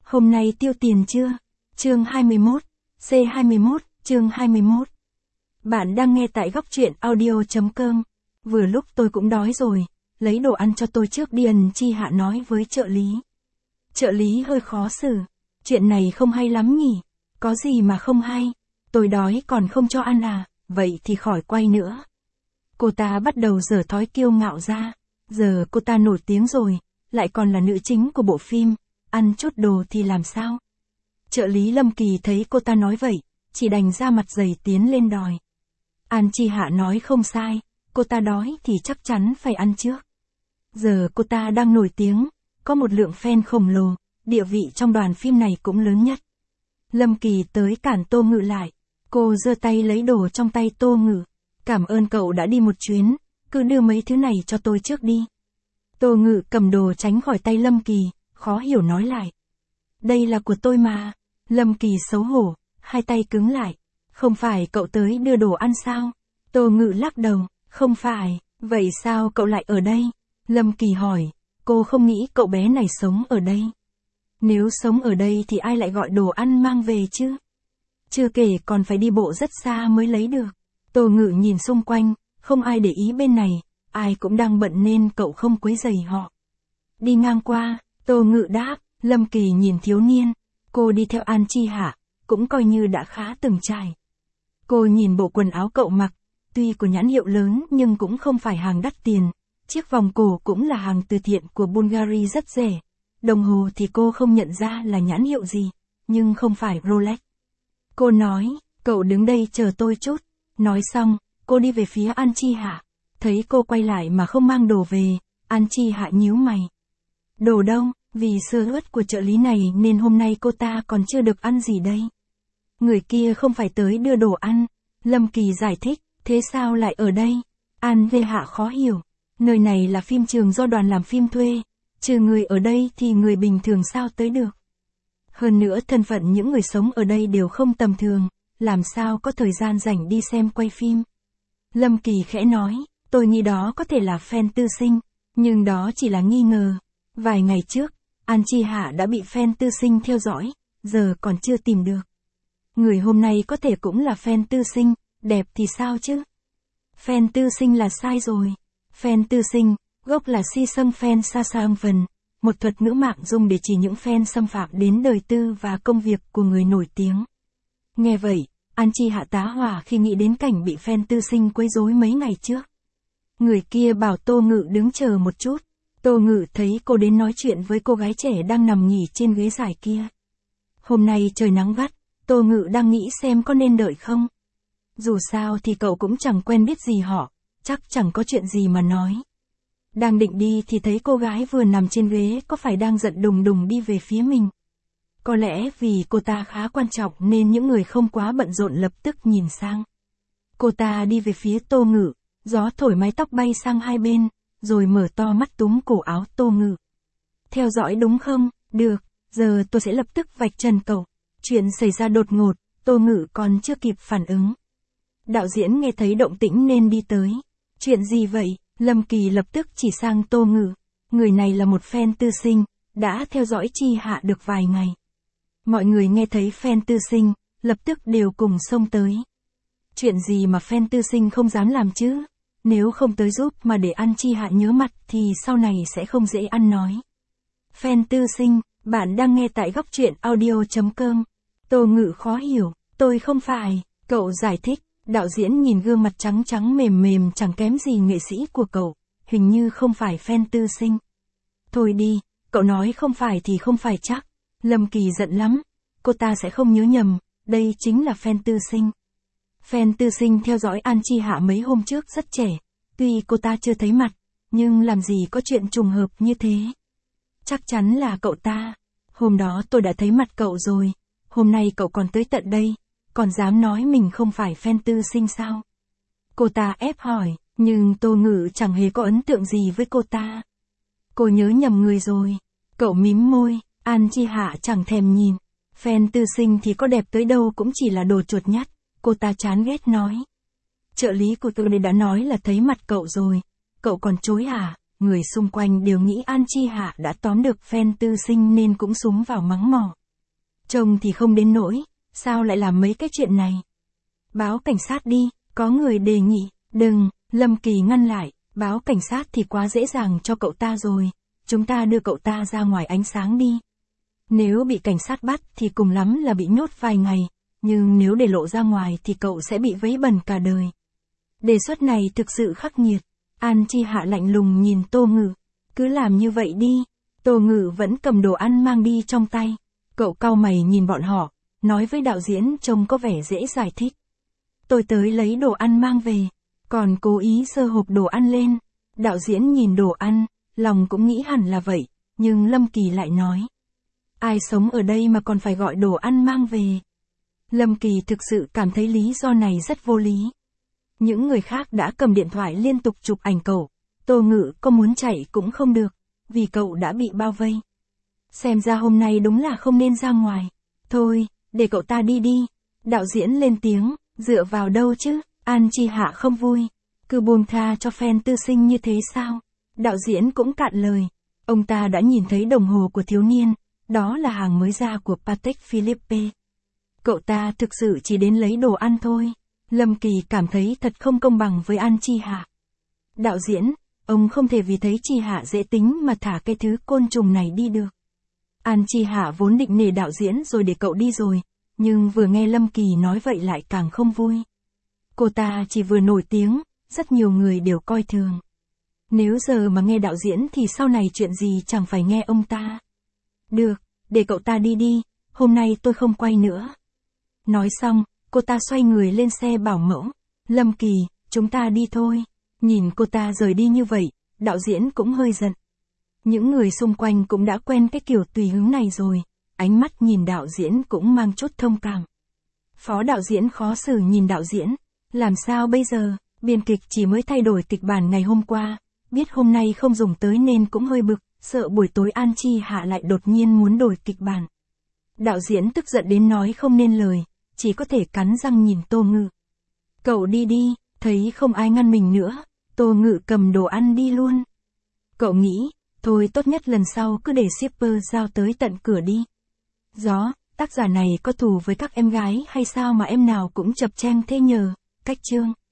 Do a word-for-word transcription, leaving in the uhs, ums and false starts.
Hôm nay tiêu tiền chưa? Chương hai mươi mốt, C hai mươi mốt, chương hai mươi mốt. Bạn đang nghe tại góc truyện audio.com. Vừa lúc tôi cũng đói rồi, lấy đồ ăn cho tôi trước đi. Ân Chi Hạ nói với trợ lý. Trợ lý hơi khó xử. Chuyện này không hay lắm nhỉ? Có gì mà không hay? Tôi đói còn không cho ăn à? Vậy thì khỏi quay nữa. Cô ta bắt đầu giở thói kiêu ngạo ra. Giờ cô ta nổi tiếng rồi, lại còn là nữ chính của bộ phim. Ăn chút đồ thì làm sao? Trợ lý Lâm Kỳ thấy cô ta nói vậy, chỉ đành ra mặt dày tiến lên đòi. An Chi Hạ nói không sai, cô ta đói thì chắc chắn phải ăn trước. Giờ cô ta đang nổi tiếng, có một lượng fan khổng lồ, địa vị trong đoàn phim này cũng lớn nhất. Lâm Kỳ tới cản Tô Ngự lại, cô giơ tay lấy đồ trong tay Tô Ngự. Cảm ơn cậu đã đi một chuyến, cứ đưa mấy thứ này cho tôi trước đi. Tô Ngự cầm đồ tránh khỏi tay Lâm Kỳ, khó hiểu nói lại. Đây là của tôi mà. Lâm Kỳ xấu hổ, hai tay cứng lại. Không phải cậu tới đưa đồ ăn sao? Tô Ngự lắc đầu, không phải, vậy sao cậu lại ở đây? Lâm Kỳ hỏi, cô không nghĩ cậu bé này sống ở đây. Nếu sống ở đây thì ai lại gọi đồ ăn mang về chứ? Chưa kể còn phải đi bộ rất xa mới lấy được. Tô Ngự nhìn xung quanh, không ai để ý bên này, ai cũng đang bận nên cậu không quấy rầy họ. Đi ngang qua, Tô Ngự đáp. Lâm Kỳ nhìn thiếu niên, cô đi theo An Chi Hạ, cũng coi như đã khá từng trải. Cô nhìn bộ quần áo cậu mặc, tuy của nhãn hiệu lớn nhưng cũng không phải hàng đắt tiền, chiếc vòng cổ cũng là hàng từ thiện của Bulgari rất rẻ, đồng hồ thì cô không nhận ra là nhãn hiệu gì, nhưng không phải Rolex. Cô nói, cậu đứng đây chờ tôi chút, nói xong, cô đi về phía An Chi Hạ, thấy cô quay lại mà không mang đồ về, An Chi Hạ nhíu mày. Đồ đâu? Vì sơ suất của trợ lý này nên hôm nay cô ta còn chưa được ăn gì đây. Người kia không phải tới đưa đồ ăn. Lâm Kỳ giải thích, thế sao lại ở đây? An Vê Hạ khó hiểu. Nơi này là phim trường do đoàn làm phim thuê. Trừ người ở đây thì người bình thường sao tới được. Hơn nữa thân phận những người sống ở đây đều không tầm thường. Làm sao có thời gian rảnh đi xem quay phim. Lâm Kỳ khẽ nói, tôi nghĩ đó có thể là fan tư sinh. Nhưng đó chỉ là nghi ngờ. Vài ngày trước, An Chi Hạ đã bị fan tư sinh theo dõi, giờ còn chưa tìm được. Người hôm nay có thể cũng là fan tư sinh, đẹp thì sao chứ? Fan tư sinh là sai rồi. Fan tư sinh, gốc là si sâng fan sa sang vần, một thuật ngữ mạng dùng để chỉ những fan xâm phạm đến đời tư và công việc của người nổi tiếng. Nghe vậy, An Chi Hạ tá hỏa khi nghĩ đến cảnh bị fan tư sinh quấy rối mấy ngày trước. Người kia bảo Tô Ngự đứng chờ một chút. Tô Ngự thấy cô đến nói chuyện với cô gái trẻ đang nằm nghỉ trên ghế dài kia. Hôm nay trời nắng gắt, Tô Ngự đang nghĩ xem có nên đợi không. Dù sao thì cậu cũng chẳng quen biết gì họ, chắc chẳng có chuyện gì mà nói. Đang định đi thì thấy cô gái vừa nằm trên ghế có phải đang giận đùng đùng đi về phía mình. Có lẽ vì cô ta khá quan trọng nên những người không quá bận rộn lập tức nhìn sang. Cô ta đi về phía Tô Ngự, gió thổi mái tóc bay sang hai bên. Rồi mở to mắt túm cổ áo Tô Ngự. Theo dõi đúng không? Được, giờ tôi sẽ lập tức vạch trần cậu. Chuyện xảy ra đột ngột, Tô Ngự còn chưa kịp phản ứng. Đạo diễn nghe thấy động tĩnh nên đi tới. Chuyện gì vậy? Lâm Kỳ lập tức chỉ sang Tô Ngự. Người này là một fan tư sinh, đã theo dõi Chi Hạ được vài ngày. Mọi người nghe thấy fan tư sinh, lập tức đều cùng xông tới. Chuyện gì mà fan tư sinh không dám làm chứ? Nếu không tới giúp mà để An Chi Hạ nhớ mặt thì sau này sẽ không dễ ăn nói. Fan tư sinh, bạn đang nghe tại góc truyện audio.com. Tô Ngự khó hiểu, tôi không phải, cậu giải thích, đạo diễn nhìn gương mặt trắng trắng mềm mềm chẳng kém gì nghệ sĩ của cậu, hình như không phải fan tư sinh. Thôi đi, cậu nói không phải thì không phải chắc. Lâm Kỳ giận lắm, cô ta sẽ không nhớ nhầm, đây chính là fan tư sinh. Fan tư sinh theo dõi An Chi Hạ mấy hôm trước rất trẻ, tuy cô ta chưa thấy mặt, nhưng làm gì có chuyện trùng hợp như thế. Chắc chắn là cậu ta. Hôm đó tôi đã thấy mặt cậu rồi, hôm nay cậu còn tới tận đây, còn dám nói mình không phải fan tư sinh sao? Cô ta ép hỏi, nhưng Tô Ngự chẳng hề có ấn tượng gì với cô ta. Cô nhớ nhầm người rồi. Cậu mím môi, An Chi Hạ chẳng thèm nhìn. Fan tư sinh thì có đẹp tới đâu cũng chỉ là đồ chuột nhắt. Cô ta chán ghét nói. Trợ lý của tôi đã nói là thấy mặt cậu rồi. Cậu còn chối à? người xung quanh đều nghĩ An Chi Hạ đã tóm được fan tư sinh nên cũng xúm vào mắng mỏ. Chồng thì không đến nỗi, sao lại làm mấy cái chuyện này? Báo cảnh sát đi, có người đề nghị, đừng, Lâm Kỳ ngăn lại, báo cảnh sát thì quá dễ dàng cho cậu ta rồi, chúng ta đưa cậu ta ra ngoài ánh sáng đi. Nếu bị cảnh sát bắt thì cùng lắm là bị nhốt vài ngày, nhưng nếu để lộ ra ngoài thì cậu sẽ bị vấy bẩn cả đời. Đề xuất này thực sự khắc nghiệt. An Chi Hạ lạnh lùng nhìn Tô Ngự. Cứ làm như vậy đi. Tô Ngự vẫn cầm đồ ăn mang đi trong tay. Cậu cau mày nhìn bọn họ, nói với đạo diễn trông có vẻ dễ giải thích. Tôi tới lấy đồ ăn mang về, còn cố ý giơ hộp đồ ăn lên. Đạo diễn nhìn đồ ăn, lòng cũng nghĩ hẳn là vậy, nhưng Lâm Kỳ lại nói. Ai sống ở đây mà còn phải gọi đồ ăn mang về. Lâm Kỳ thực sự cảm thấy lý do này rất vô lý. Những người khác đã cầm điện thoại liên tục chụp ảnh cậu, Tô Ngự có muốn chạy cũng không được, vì cậu đã bị bao vây. Xem ra hôm nay đúng là không nên ra ngoài. Thôi, để cậu ta đi đi. Đạo diễn lên tiếng, dựa vào đâu chứ, An Chi Hạ không vui. Cứ buông tha cho fan tư sinh như thế sao? Đạo diễn cũng cạn lời. Ông ta đã nhìn thấy đồng hồ của thiếu niên, đó là hàng mới ra của Patek Philippe. Cậu ta thực sự chỉ đến lấy đồ ăn thôi. Lâm Kỳ cảm thấy thật không công bằng với An Chi Hạ. Đạo diễn, ông không thể vì thấy Chi Hạ dễ tính mà thả cái thứ côn trùng này đi được. An Chi Hạ vốn định nể đạo diễn rồi để cậu đi rồi, nhưng vừa nghe Lâm Kỳ nói vậy lại càng không vui. Cô ta chỉ vừa nổi tiếng, rất nhiều người đều coi thường. Nếu giờ mà nghe đạo diễn thì sau này chuyện gì chẳng phải nghe ông ta. Được, để cậu ta đi đi, hôm nay tôi không quay nữa. Nói xong, cô ta xoay người lên xe bảo mẫu. Lâm Kỳ, chúng ta đi thôi. Nhìn cô ta rời đi như vậy, đạo diễn cũng hơi giận. Những người xung quanh cũng đã quen cái kiểu tùy hứng này rồi, ánh mắt nhìn đạo diễn cũng mang chút thông cảm. Phó đạo diễn khó xử nhìn đạo diễn, làm sao bây giờ, biên kịch chỉ mới thay đổi kịch bản ngày hôm qua, biết hôm nay không dùng tới nên cũng hơi bực, sợ buổi tối An Chi Hạ lại đột nhiên muốn đổi kịch bản. Đạo diễn tức giận đến nói không nên lời, chỉ có thể cắn răng nhìn Tô Ngự. Cậu đi đi, thấy không ai ngăn mình nữa, Tô Ngự cầm đồ ăn đi luôn. Cậu nghĩ, thôi tốt nhất lần sau cứ để shipper giao tới tận cửa đi. Gió, tác giả này có thù với các em gái hay sao mà em nào cũng chập cheng thế nhờ, cách chương.